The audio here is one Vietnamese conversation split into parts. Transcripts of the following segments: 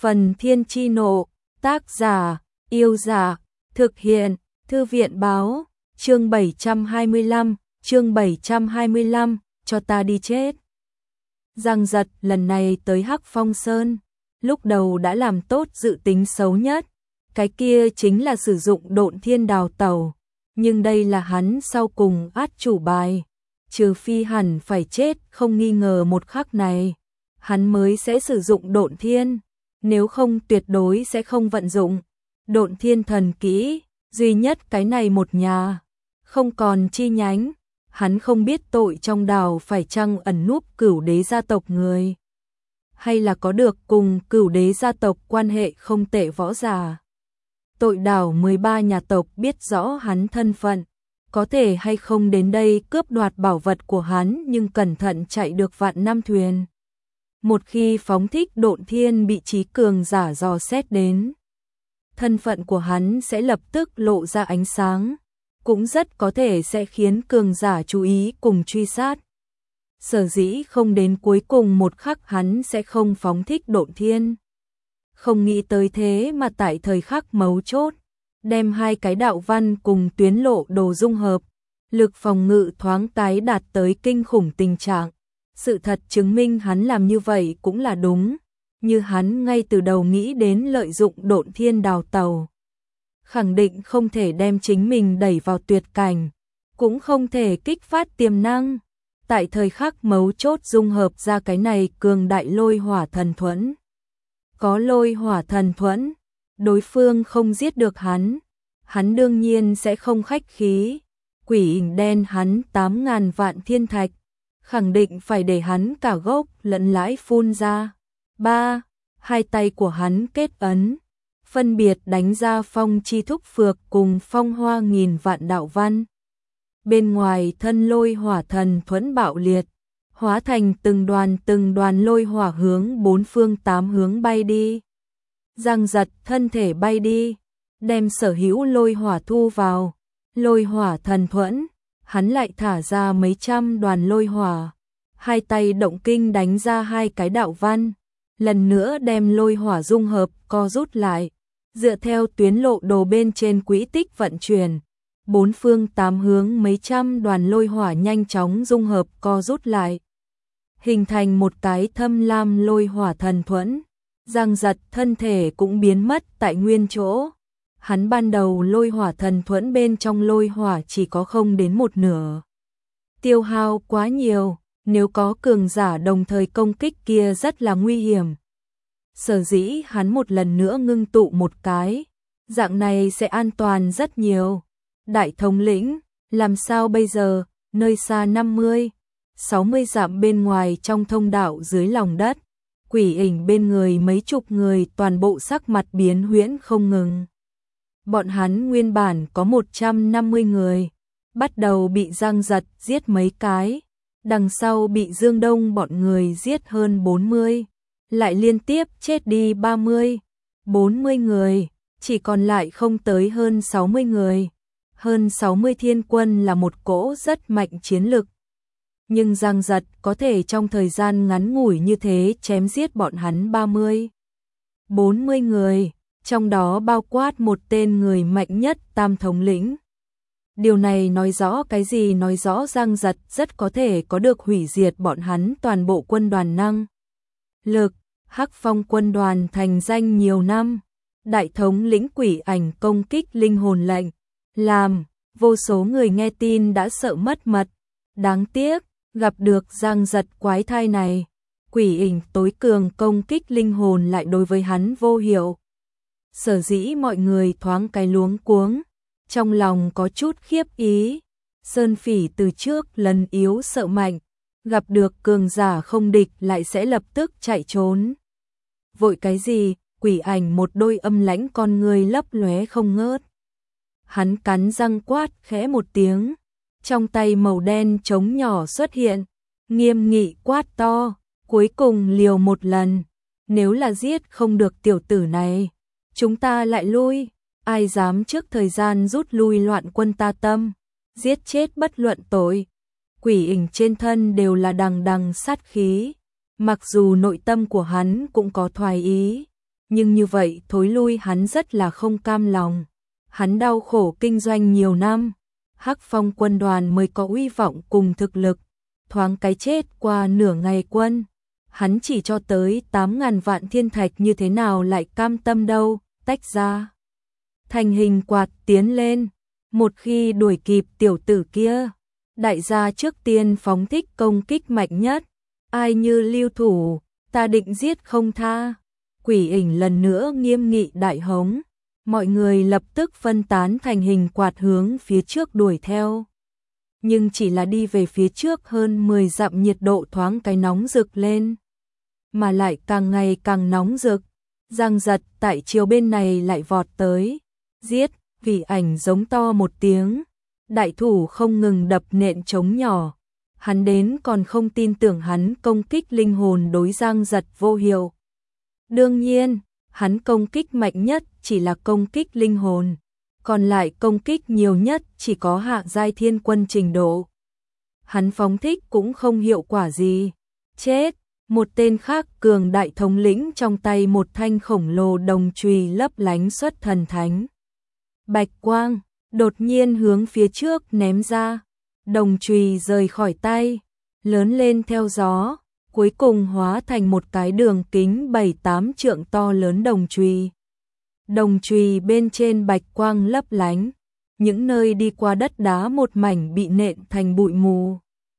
Phần Thiên Chi Nộ, tác giả, Yêu Giả, thực hiện, Thư viện Báo, chương 725, cho ta đi chết. Giang Giật lần này tới Hắc Phong Sơn, lúc đầu đã làm tốt dự tính xấu nhất, cái kia chính là sử dụng Độn Thiên đào tẩu, nhưng đây là hắn sau cùng át chủ bài, trừ phi hẳn phải chết không nghi ngờ một khắc này, hắn mới sẽ sử dụng Độn Thiên, nếu không tuyệt đối sẽ không vận dụng. Độn Thiên thần kỹ, duy nhất cái này một nhà, không còn chi nhánh, hắn không biết tội trong đào phải chăng ẩn núp Cửu Đế gia tộc người, hay là có được cùng Cửu Đế gia tộc quan hệ không tệ võ giả. Tội đảo 13 nhà tộc biết rõ hắn thân phận, có thể hay không đến đây cướp đoạt bảo vật của hắn nhưng cẩn thận chạy được vạn năm thuyền. Một khi phóng thích Độn Thiên bị trí cường giả dò xét đến, thân phận của hắn sẽ lập tức lộ ra ánh sáng, cũng rất có thể sẽ khiến cường giả chú ý cùng truy sát. Sở dĩ không đến cuối cùng một khắc hắn sẽ không phóng thích Độn Thiên. Không nghĩ tới thế mà tại thời khắc mấu chốt, đem hai cái đạo văn cùng tuyến lộ đồ dung hợp, lực phòng ngự thoáng tái đạt tới kinh khủng tình trạng. Sự thật chứng minh hắn làm như vậy cũng là đúng, như hắn ngay từ đầu nghĩ đến lợi dụng Độn Thiên đào tẩu. Khẳng định không thể đem chính mình đẩy vào tuyệt cảnh, cũng không thể kích phát tiềm năng. Tại thời khắc mấu chốt dung hợp ra cái này cường đại lôi hỏa thần thuẫn. Có lôi hỏa thần thuẫn, đối phương không giết được hắn đương nhiên sẽ không khách khí. Quỷ ảnh đen hắn 8.000 vạn thiên thạch, khẳng định phải để hắn cả gốc lẫn lãi phun ra. Hai tay của hắn kết ấn, phân biệt đánh ra phong chi thúc phược cùng phong hoa nghìn vạn đạo văn. Bên ngoài thân lôi hỏa thần thuẫn bạo liệt, hóa thành từng đoàn lôi hỏa hướng bốn phương tám hướng bay đi. Giang Giật thân thể bay đi, đem sở hữu lôi hỏa thu vào, lôi hỏa thần thuẫn, hắn lại thả ra mấy trăm đoàn lôi hỏa, hai tay động kinh đánh ra hai cái đạo văn, lần nữa đem lôi hỏa dung hợp co rút lại, dựa theo tuyến lộ đồ bên trên quỹ tích vận chuyển. Bốn phương tám hướng mấy trăm đoàn lôi hỏa nhanh chóng dung hợp co rút lại, hình thành một cái thâm lam lôi hỏa thần thuẫn. Giang Giật thân thể cũng biến mất tại nguyên chỗ. Hắn ban đầu lôi hỏa thần thuẫn bên trong lôi hỏa chỉ có không đến một nửa. Tiêu hao quá nhiều, nếu có cường giả đồng thời công kích kia rất là nguy hiểm. Sở dĩ hắn một lần nữa ngưng tụ một cái, dạng này sẽ an toàn rất nhiều. Đại thống lĩnh, làm sao bây giờ, nơi xa 50-60 dặm bên ngoài trong thông đạo dưới lòng đất, quỷ ảnh bên người mấy chục người toàn bộ sắc mặt biến huyễn không ngừng. Bọn hắn nguyên bản có 150 người, bắt đầu bị Giang Giật giết mấy cái, đằng sau bị Dương Đông bọn người giết hơn 40, lại liên tiếp chết đi 30-40 người, chỉ còn lại không tới hơn 60 người. Hơn 60 thiên quân là một cỗ rất mạnh chiến lực. Nhưng Giang Giật có thể trong thời gian ngắn ngủi như thế chém giết bọn hắn 30-40 người, trong đó bao quát một tên người mạnh nhất Tam thống lĩnh. Điều này nói rõ cái gì? Nói rõ Giang Giật rất có thể có được hủy diệt bọn hắn toàn bộ quân đoàn năng lực. Hắc Phong quân đoàn thành danh nhiều năm, đại thống lĩnh quỷ ảnh công kích linh hồn lệnh, làm vô số người nghe tin đã sợ mất mật. Đáng tiếc, gặp được Giang Giật quái thai này, quỷ ảnh tối cường công kích linh hồn lại đối với hắn vô hiệu. Sở dĩ mọi người thoáng cái luống cuống, trong lòng có chút khiếp ý. Sơn Phỉ từ trước lần yếu sợ mạnh, gặp được cường giả không địch lại sẽ lập tức chạy trốn. Vội cái gì? Quỷ ảnh một đôi âm lãnh con người lấp lóe không ngớt. Hắn cắn răng quát khẽ một tiếng, trong tay màu đen trống nhỏ xuất hiện, nghiêm nghị quát to, cuối cùng liều một lần, nếu là giết không được tiểu tử này, chúng ta lại lui, ai dám trước thời gian rút lui loạn quân ta tâm, giết chết bất luận tội. Quỷ ảnh trên thân đều là đằng đằng sát khí, mặc dù nội tâm của hắn cũng có thoái ý, nhưng như vậy thối lui hắn rất là không cam lòng. Hắn đau khổ kinh doanh nhiều năm, Hắc Phong quân đoàn mới có uy vọng cùng thực lực, thoáng cái chết qua nửa ngày quân. Hắn chỉ cho tới 8.000 vạn thiên thạch như thế nào lại cam tâm đâu, tách ra. Thành hình quạt tiến lên, một khi đuổi kịp tiểu tử kia, đại gia trước tiên phóng thích công kích mạnh nhất, ai như lưu thủ, ta định giết không tha. Quỷ Ảnh lần nữa nghiêm nghị đại hống, mọi người lập tức phân tán thành hình quạt hướng phía trước đuổi theo. Nhưng chỉ là đi về phía trước hơn 10 dặm nhiệt độ thoáng cái nóng rực lên, mà lại càng ngày càng nóng rực. Giang Giật tại chiều bên này lại vọt tới, giết. Quỷ Ảnh giống to một tiếng, đại thủ không ngừng đập nện trống nhỏ. Hắn đến còn không tin tưởng hắn công kích linh hồn đối Giang Giật vô hiệu. Đương nhiên, hắn công kích mạnh nhất chỉ là công kích linh hồn, còn lại công kích nhiều nhất chỉ có hạ giai thiên quân trình độ. Hắn phóng thích cũng không hiệu quả gì. Chết, một tên khác cường đại thống lĩnh trong tay một thanh khổng lồ đồng chùy lấp lánh xuất thần thánh bạch quang, đột nhiên hướng phía trước ném ra. Đồng chùy rời khỏi tay, lớn lên theo gió, cuối cùng hóa thành một cái đường kính 7-8 trượng to lớn đồng chùy. Đồng chùy bên trên bạch quang lấp lánh, những nơi đi qua đất đá một mảnh bị nện thành bụi mù.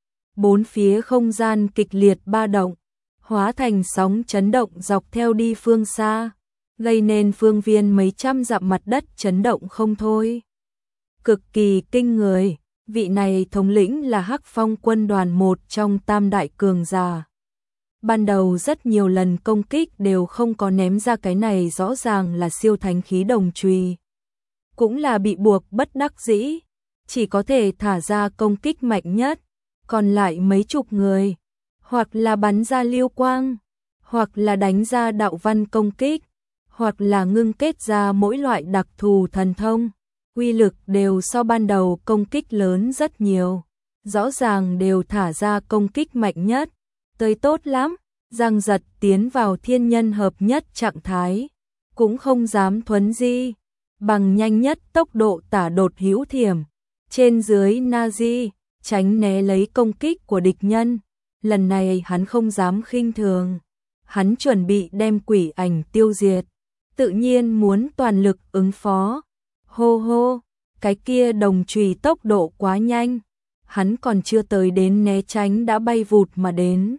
Bốn phía không gian kịch liệt ba động, hóa thành sóng chấn động dọc theo đi phương xa, gây nên phương viên mấy trăm dặm mặt đất chấn động không thôi. Cực kỳ kinh người, vị này thống lĩnh là Hắc Phong quân đoàn một trong tam đại cường giả. Ban đầu rất nhiều lần công kích đều không có ném ra cái này rõ ràng là siêu thánh khí đồng chùy. Cũng là bị buộc bất đắc dĩ, chỉ có thể thả ra công kích mạnh nhất, còn lại mấy chục người, hoặc là bắn ra lưu quang, hoặc là đánh ra đạo văn công kích, hoặc là ngưng kết ra mỗi loại đặc thù thần thông, uy lực đều so ban đầu công kích lớn rất nhiều, rõ ràng đều thả ra công kích mạnh nhất, tới tốt lắm. Giang Giật tiến vào thiên nhân hợp nhất trạng thái, cũng không dám thuấn di, bằng nhanh nhất tốc độ tả đột hữu thiểm, trên dưới Nazi, tránh né lấy công kích của địch nhân. Lần này hắn không dám khinh thường, hắn chuẩn bị đem Quỷ Ảnh tiêu diệt, tự nhiên muốn toàn lực ứng phó. Hô hô, cái kia đồng chùy tốc độ quá nhanh, hắn còn chưa tới đến né tránh đã bay vụt mà đến.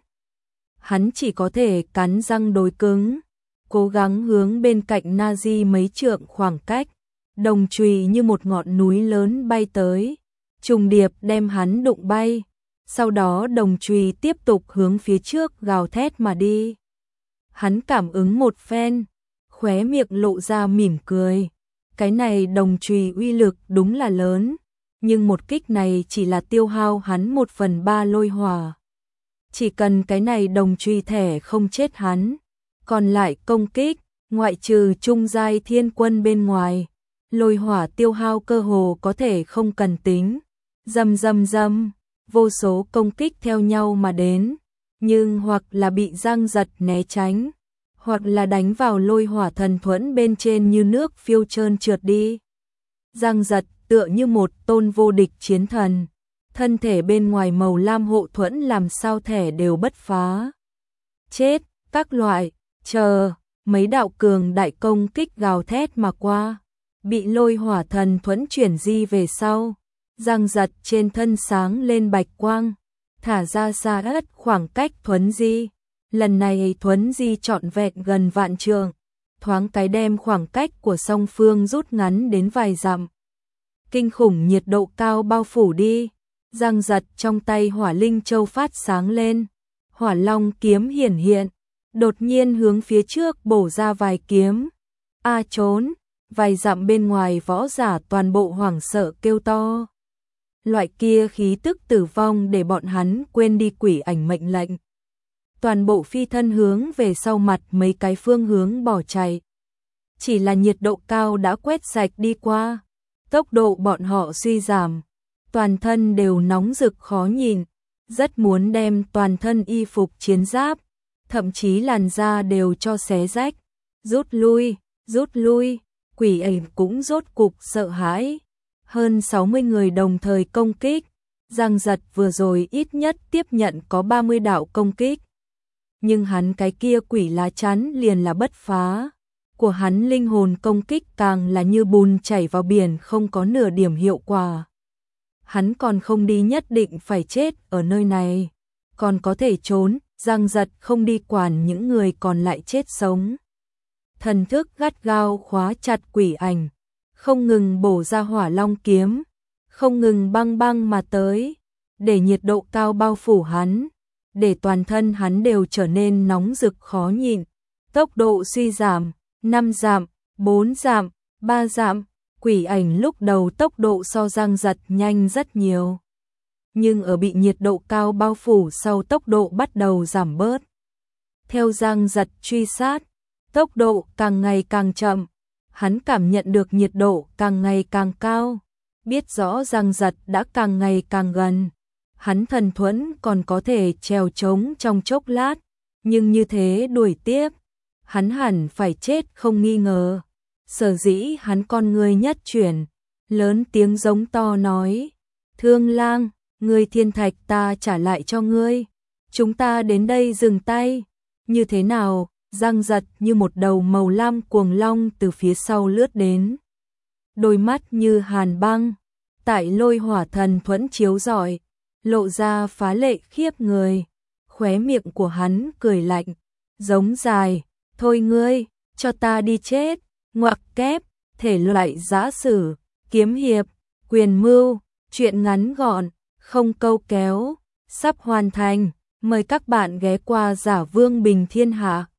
Hắn chỉ có thể cắn răng đối cứng, cố gắng hướng bên cạnh Nazi mấy trượng khoảng cách, đồng chùy như một ngọn núi lớn bay tới, trùng điệp đem hắn đụng bay, sau đó đồng chùy tiếp tục hướng phía trước gào thét mà đi. Hắn cảm ứng một phen, khóe miệng lộ ra mỉm cười, cái này đồng chùy uy lực đúng là lớn, nhưng một kích này chỉ là tiêu hao hắn 1/3 lôi hỏa. Chỉ cần cái này đồng chùy thẻ không chết hắn, còn lại công kích, ngoại trừ trung giai thiên quân bên ngoài, lôi hỏa tiêu hao cơ hồ có thể không cần tính. Rầm rầm rầm, vô số công kích theo nhau mà đến, nhưng hoặc là bị Giang Giật né tránh, hoặc là đánh vào lôi hỏa thần thuẫn bên trên như nước phiêu trơn trượt đi. Giang Giật tựa như một tôn vô địch chiến thần, thân thể bên ngoài màu lam hộ thuẫn làm sao thẻ đều bất phá. Chết, các loại, chờ, mấy đạo cường đại công kích gào thét mà qua, bị lôi hỏa thần thuẫn chuyển di về sau. Giang Giật trên thân sáng lên bạch quang, thả ra xa ất khoảng cách thuấn di. Lần này thuấn di trọn vẹn gần vạn trượng, thoáng cái đem khoảng cách của song phương rút ngắn đến vài dặm. Kinh khủng nhiệt độ cao bao phủ đi. Giang Giật trong tay hỏa linh châu phát sáng lên, hỏa long kiếm hiển hiện, đột nhiên hướng phía trước bổ ra vài kiếm. A trốn, vài dặm bên ngoài võ giả toàn bộ hoảng sợ kêu to. Loại kia khí tức tử vong để bọn hắn quên đi Quỷ Ảnh mệnh lệnh. Toàn bộ phi thân hướng về sau mặt mấy cái phương hướng bỏ chạy. Chỉ là nhiệt độ cao đã quét sạch đi qua, tốc độ bọn họ suy giảm. Toàn thân đều nóng rực khó nhìn, rất muốn đem toàn thân y phục chiến giáp, thậm chí làn da đều cho xé rách. rút lui, quỷ ảnh cũng rốt cục sợ hãi. Hơn 60 người đồng thời công kích, Giang Giật vừa rồi ít nhất tiếp nhận có 30 đạo công kích. Nhưng hắn cái kia quỷ lá chắn liền là bất phá. Của hắn linh hồn công kích càng là như bùn chảy vào biển không có nửa điểm hiệu quả. Hắn còn không đi nhất định phải chết ở nơi này. Còn có thể trốn, Giang Giật không đi quản những người còn lại chết sống. Thần thức gắt gao khóa chặt quỷ ảnh, không ngừng bổ ra hỏa long kiếm, không ngừng băng băng mà tới, để nhiệt độ cao bao phủ hắn, để toàn thân hắn đều trở nên nóng rực khó nhịn. Tốc độ suy giảm, 5 dặm, 4 dặm, 3 dặm, quỷ ảnh lúc đầu tốc độ so Giang Giật nhanh rất nhiều. Nhưng ở bị nhiệt độ cao bao phủ sau tốc độ bắt đầu giảm bớt. Theo Giang Giật truy sát, tốc độ càng ngày càng chậm, hắn cảm nhận được nhiệt độ càng ngày càng cao, biết rõ Giang Giật đã càng ngày càng gần. Hắn thần thuẫn còn có thể trèo trống trong chốc lát, nhưng như thế đuổi tiếp, hắn hẳn phải chết không nghi ngờ. Sở dĩ hắn con người nhất chuyển, lớn tiếng giống to nói, Thương Lang, ngươi thiên thạch ta trả lại cho ngươi, chúng ta đến đây dừng tay. Như thế nào? Giang Giật như một đầu màu lam cuồng long từ phía sau lướt đến. Đôi mắt như hàn băng, tại lôi hỏa thần thuẫn chiếu rọi, lộ ra phá lệ khiếp người. Khóe miệng của hắn cười lạnh, giống dài, thôi ngươi, cho ta đi chết. Ngoặc kép, thể loại giã sử, kiếm hiệp, quyền mưu, truyện ngắn gọn, không câu kéo, sắp hoàn thành. Mời các bạn ghé qua Giả Vương Bình Thiên Hạ.